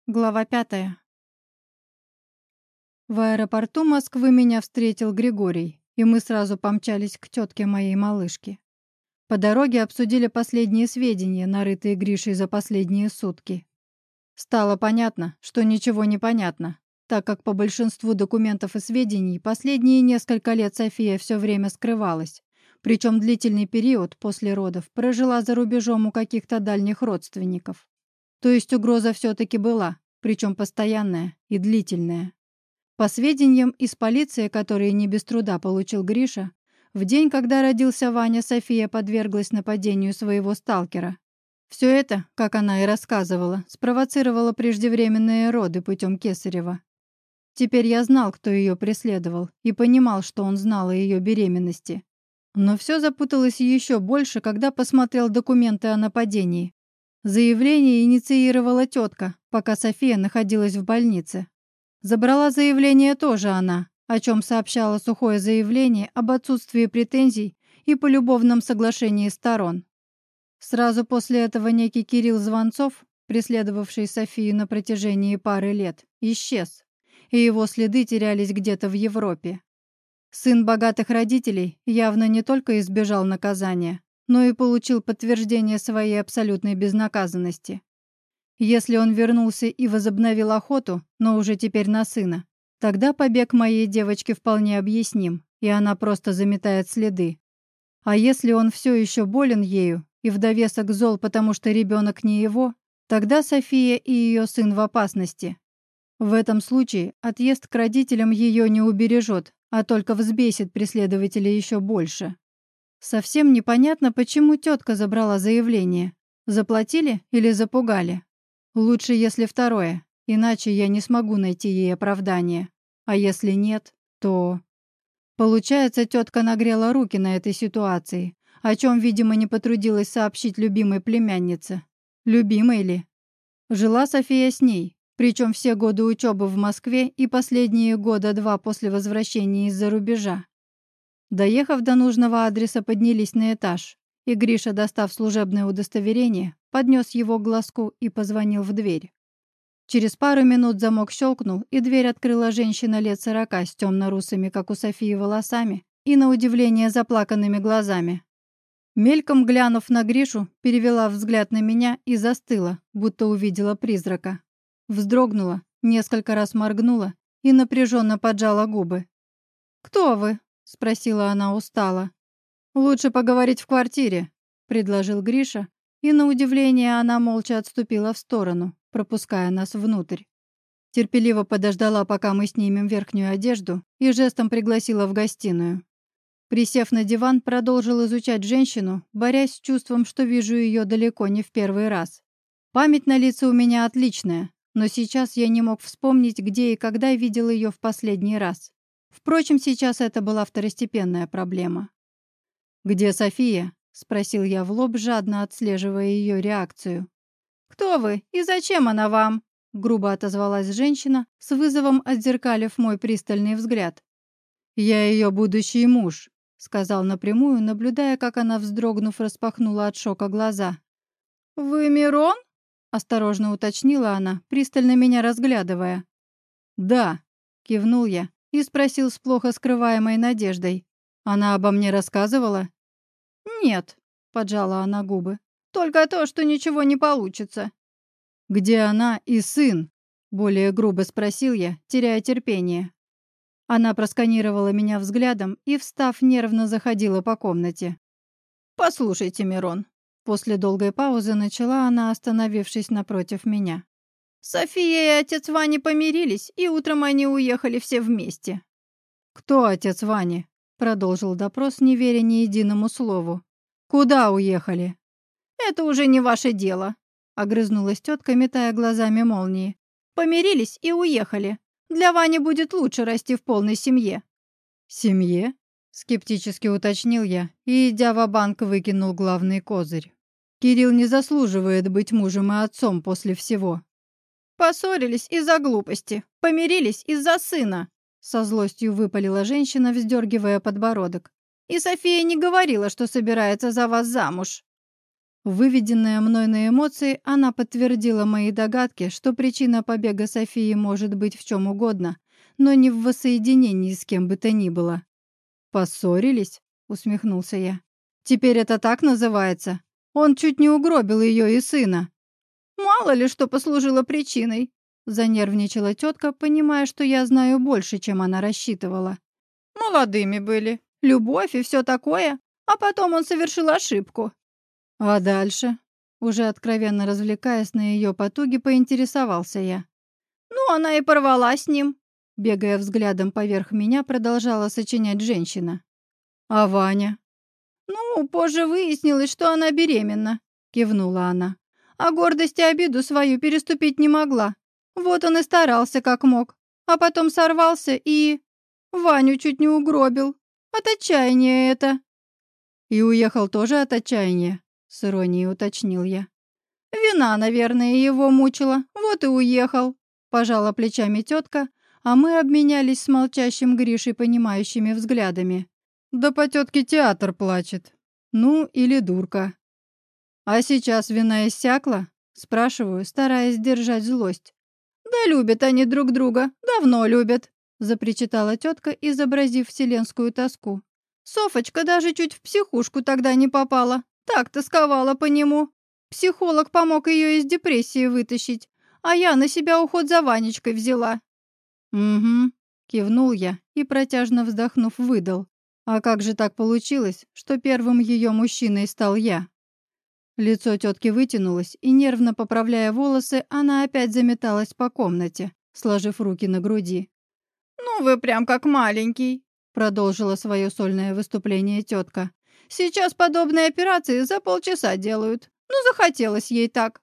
Глава 5. В аэропорту Москвы меня встретил Григорий, и мы сразу помчались к тетке моей малышки. По дороге обсудили последние сведения, нарытые Гришей за последние сутки. Стало понятно, что ничего не понятно, так как по большинству документов и сведений последние несколько лет София все время скрывалась, причем длительный период после родов прожила за рубежом у каких-то дальних родственников. То есть угроза все-таки была, причем постоянная и длительная. По сведениям из полиции, которые не без труда получил Гриша, в день, когда родился Ваня, София подверглась нападению своего сталкера. Все это, как она и рассказывала, спровоцировало преждевременные роды путем Кесарева. Теперь я знал, кто ее преследовал, и понимал, что он знал о ее беременности. Но все запуталось еще больше, когда посмотрел документы о нападении. Заявление инициировала тетка, пока София находилась в больнице. Забрала заявление тоже она, о чем сообщало сухое заявление об отсутствии претензий и полюбовном соглашении сторон. Сразу после этого некий Кирилл Звонцов, преследовавший Софию на протяжении пары лет, исчез, и его следы терялись где-то в Европе. Сын богатых родителей явно не только избежал наказания, но и получил подтверждение своей абсолютной безнаказанности. Если он вернулся и возобновил охоту, но уже теперь на сына, тогда побег моей девочки вполне объясним, и она просто заметает следы. А если он все еще болен ею и в довесок зол, потому что ребенок не его, тогда София и ее сын в опасности. В этом случае отъезд к родителям ее не убережет, а только взбесит преследователя еще больше. Совсем непонятно, почему тетка забрала заявление. Заплатили или запугали? Лучше, если второе, иначе я не смогу найти ей оправдание. А если нет, то... Получается, тетка нагрела руки на этой ситуации, о чем, видимо, не потрудилась сообщить любимой племяннице. Любимой ли? Жила София с ней, причем все годы учебы в Москве и последние года два после возвращения из-за рубежа. Доехав до нужного адреса, поднялись на этаж, и Гриша, достав служебное удостоверение, поднес его к глазку и позвонил в дверь. Через пару минут замок щелкнул, и дверь открыла женщина лет 40 с темно-русыми, как у Софии, волосами и, на удивление, заплаканными глазами. Мельком глянув на Гришу, перевела взгляд на меня и застыла, будто увидела призрака. Вздрогнула, несколько раз моргнула и напряженно поджала губы. «Кто вы?» — спросила она устало. «Лучше поговорить в квартире», — предложил Гриша, и, на удивление, она молча отступила в сторону, пропуская нас внутрь. Терпеливо подождала, пока мы снимем верхнюю одежду, и жестом пригласила в гостиную. Присев на диван, продолжил изучать женщину, борясь с чувством, что вижу ее далеко не в первый раз. Память на лица у меня отличная, но сейчас я не мог вспомнить, где и когда видел ее в последний раз. Впрочем, сейчас это была второстепенная проблема. «Где София?» — спросил я в лоб, жадно отслеживая ее реакцию. «Кто вы и зачем она вам?» — грубо отозвалась женщина, с вызовом отзеркалив мой пристальный взгляд. «Я ее будущий муж», — сказал напрямую, наблюдая, как она, вздрогнув, распахнула от шока глаза. «Вы Мирон?» — осторожно уточнила она, пристально меня разглядывая. «Да», — кивнул я и спросил с плохо скрываемой надеждой. «Она обо мне рассказывала?» «Нет», — поджала она губы, — «только то, что ничего не получится». «Где она и сын?» — более грубо спросил я, теряя терпение. Она просканировала меня взглядом и, встав, нервно заходила по комнате. «Послушайте, Мирон», — после долгой паузы начала она, остановившись напротив меня. «София и отец Вани помирились, и утром они уехали все вместе». «Кто отец Вани?» — продолжил допрос, не веря ни единому слову. «Куда уехали?» «Это уже не ваше дело», — огрызнулась тетка, метая глазами молнии. «Помирились и уехали. Для Вани будет лучше расти в полной семье». «Семье?» — скептически уточнил я и, идя ва-банк, выкинул главный козырь. «Кирилл не заслуживает быть мужем и отцом после всего». «Поссорились из-за глупости, помирились из-за сына», — со злостью выпалила женщина, вздергивая подбородок. «И София не говорила, что собирается за вас замуж». Выведенная мной на эмоции, она подтвердила мои догадки, что причина побега Софии может быть в чем угодно, но не в воссоединении с кем бы то ни было. «Поссорились?» — усмехнулся я. «Теперь это так называется? Он чуть не угробил ее и сына». «Мало ли что послужило причиной», — занервничала тетка, понимая, что я знаю больше, чем она рассчитывала. «Молодыми были, любовь и все такое, а потом он совершил ошибку». «А дальше?» Уже откровенно развлекаясь на ее потуги, поинтересовался я. «Ну, она и порвала с ним», — бегая взглядом поверх меня, продолжала сочинять женщина. «А Ваня?» «Ну, позже выяснилось, что она беременна», — кивнула она. «А гордость и обиду свою переступить не могла. Вот он и старался как мог, а потом сорвался и... Ваню чуть не угробил. От отчаяния это». «И уехал тоже от отчаяния?» — с иронией уточнил я. «Вина, наверное, его мучила, вот и уехал», — пожала плечами тетка, а мы обменялись с молчащим Гришей понимающими взглядами. «Да по тетке театр плачет. Ну, или дурка». «А сейчас вина иссякла?» — спрашиваю, стараясь сдержать злость. «Да любят они друг друга, давно любят», — запричитала тетка, изобразив вселенскую тоску. «Софочка даже чуть в психушку тогда не попала, так тосковала по нему. Психолог помог ее из депрессии вытащить, а я на себя уход за Ванечкой взяла». «Угу», — кивнул я и, протяжно вздохнув, выдал. «А как же так получилось, что первым ее мужчиной стал я?» Лицо тетки вытянулось, и, нервно поправляя волосы, она опять заметалась по комнате, сложив руки на груди. «Ну вы прям как маленький», — продолжила свое сольное выступление тетка. «Сейчас подобные операции за полчаса делают. Ну, захотелось ей так».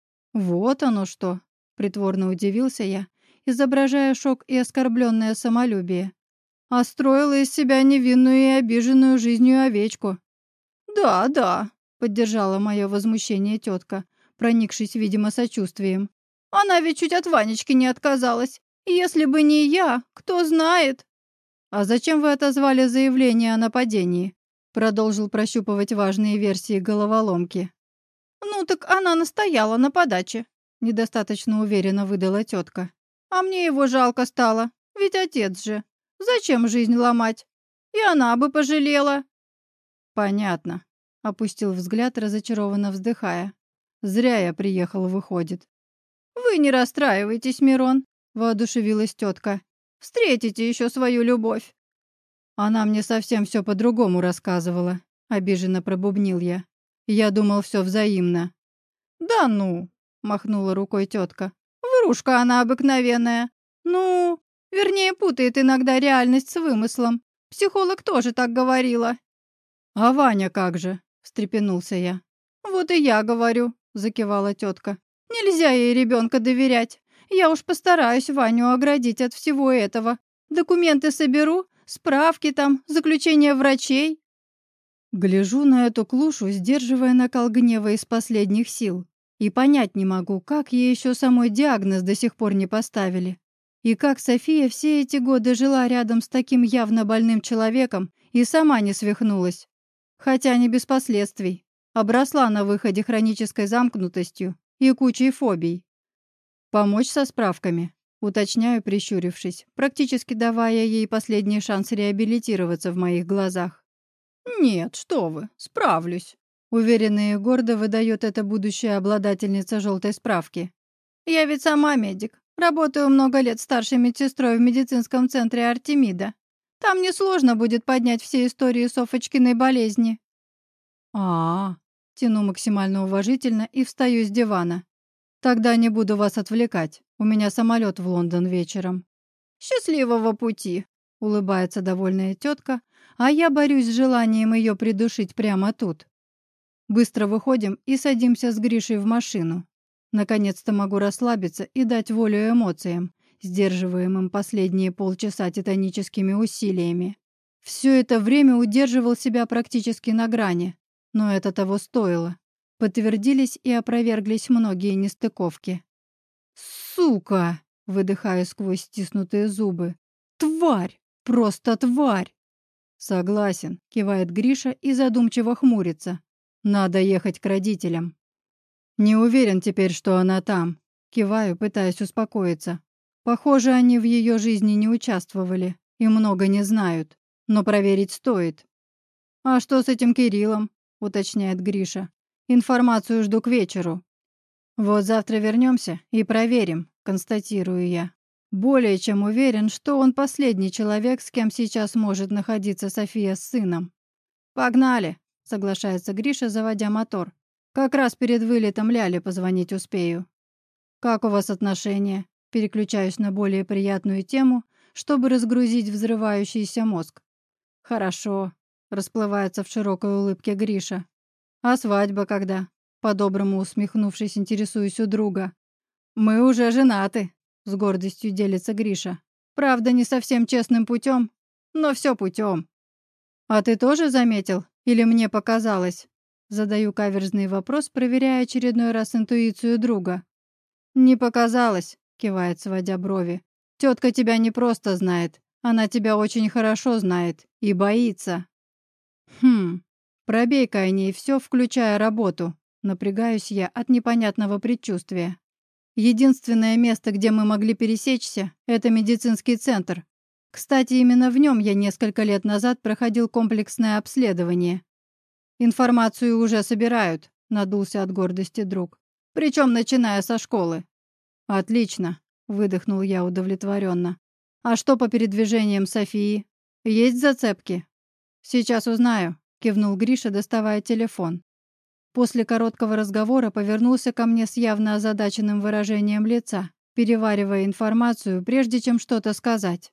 «Вот оно что!» — притворно удивился я, изображая шок и оскорбленное самолюбие. А строила из себя невинную и обиженную жизнью овечку. «Да, да», — поддержала мое возмущение тетка, проникшись, видимо, сочувствием. «Она ведь чуть от Ванечки не отказалась. Если бы не я, кто знает». «А зачем вы отозвали заявление о нападении?» — продолжил прощупывать важные версии головоломки. «Ну так она настояла на подаче», — недостаточно уверенно выдала тетка. «А мне его жалко стало, ведь отец же. Зачем жизнь ломать? И она бы пожалела». «Понятно», — опустил взгляд, разочарованно вздыхая. «Зря я приехал, выходит». «Вы не расстраивайтесь, Мирон», — воодушевилась тетка. «Встретите еще свою любовь». «Она мне совсем все по-другому рассказывала», — обиженно пробубнил я. «Я думал, все взаимно». «Да ну», — махнула рукой тетка. «Врушка она обыкновенная. Ну, вернее, путает иногда реальность с вымыслом. Психолог тоже так говорила». «А Ваня как же?» — встрепенулся я. «Вот и я говорю», — закивала тетка. «Нельзя ей ребенка доверять. Я уж постараюсь Ваню оградить от всего этого. Документы соберу, справки там, заключения врачей». Гляжу на эту клушу, сдерживая накал гнева из последних сил. И понять не могу, как ей еще самой диагноз до сих пор не поставили. И как София все эти годы жила рядом с таким явно больным человеком и сама не свихнулась. Хотя не без последствий. Обросла на выходе хронической замкнутостью и кучей фобий. «Помочь со справками?» — уточняю, прищурившись, практически давая ей последний шанс реабилитироваться в моих глазах. «Нет, что вы, справлюсь», — уверенно и гордо выдает эта будущая обладательница желтой справки. «Я ведь сама медик, работаю много лет старшей медсестрой в медицинском центре Артемида. Там несложно будет поднять все истории Софочкиной болезни». Тяну максимально уважительно и встаю с дивана. «Тогда не буду вас отвлекать, у меня самолет в Лондон вечером». «Счастливого пути», — улыбается довольная тетка, а я борюсь с желанием ее придушить прямо тут. Быстро выходим и садимся с Гришей в машину. Наконец-то могу расслабиться и дать волю эмоциям, сдерживаемым последние полчаса титаническими усилиями. Все это время удерживал себя практически на грани, но это того стоило. Подтвердились и опроверглись многие нестыковки. «Сука!» — выдыхаю сквозь стиснутые зубы. «Тварь! Просто тварь!» «Согласен», — кивает Гриша и задумчиво хмурится. Надо ехать к родителям. Не уверен теперь, что она там. Киваю, пытаясь успокоиться. Похоже, они в ее жизни не участвовали и много не знают. Но проверить стоит. «А что с этим Кириллом?» — уточняет Гриша. «Информацию жду к вечеру». «Вот завтра вернемся и проверим», — констатирую я. Более чем уверен, что он последний человек, с кем сейчас может находиться София с сыном. «Погнали», — соглашается Гриша, заводя мотор. «Как раз перед вылетом Ляле позвонить успею». «Как у вас отношения?» Переключаюсь на более приятную тему, чтобы разгрузить взрывающийся мозг. «Хорошо», — расплывается в широкой улыбке Гриша. «А свадьба когда?» По-доброму усмехнувшись, интересуюсь у друга. «Мы уже женаты», — с гордостью делится Гриша. «Правда, не совсем честным путем, но все путем». «А ты тоже заметил? Или мне показалось?» Задаю каверзный вопрос, проверяя очередной раз интуицию друга. «Не показалось», — кивает, сводя брови. «Тетка тебя не просто знает, она тебя очень хорошо знает и боится». «Хм, пробей-ка о ней все, включая работу», — напрягаюсь я от непонятного предчувствия. «Единственное место, где мы могли пересечься, это медицинский центр. Кстати, именно в нем я несколько лет назад проходил комплексное обследование. Информацию уже собирают», — надулся от гордости друг. «Причем начиная со школы». «Отлично», — выдохнул я удовлетворенно. «А что по передвижениям Софии? Есть зацепки?» «Сейчас узнаю», — кивнул Гриша, доставая телефон. После короткого разговора повернулся ко мне с явно озадаченным выражением лица, переваривая информацию, прежде чем что-то сказать.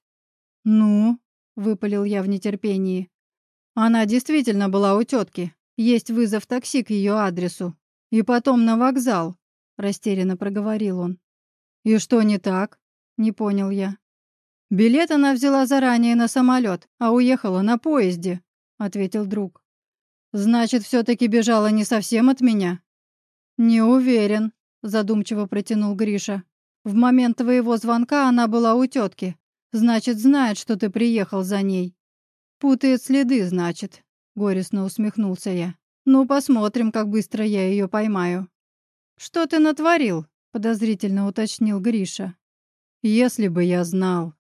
«Ну?» — выпалил я в нетерпении. «Она действительно была у тетки. Есть вызов такси к ее адресу. И потом на вокзал», — растерянно проговорил он. «И что не так?» — не понял я. «Билет она взяла заранее на самолет, а уехала на поезде», — ответил друг. «Значит, все-таки бежала не совсем от меня?» «Не уверен», — задумчиво протянул Гриша. «В момент твоего звонка она была у тетки. Значит, знает, что ты приехал за ней». «Путает следы, значит», — горестно усмехнулся я. «Ну, посмотрим, как быстро я ее поймаю». «Что ты натворил?» — подозрительно уточнил Гриша. «Если бы я знал»,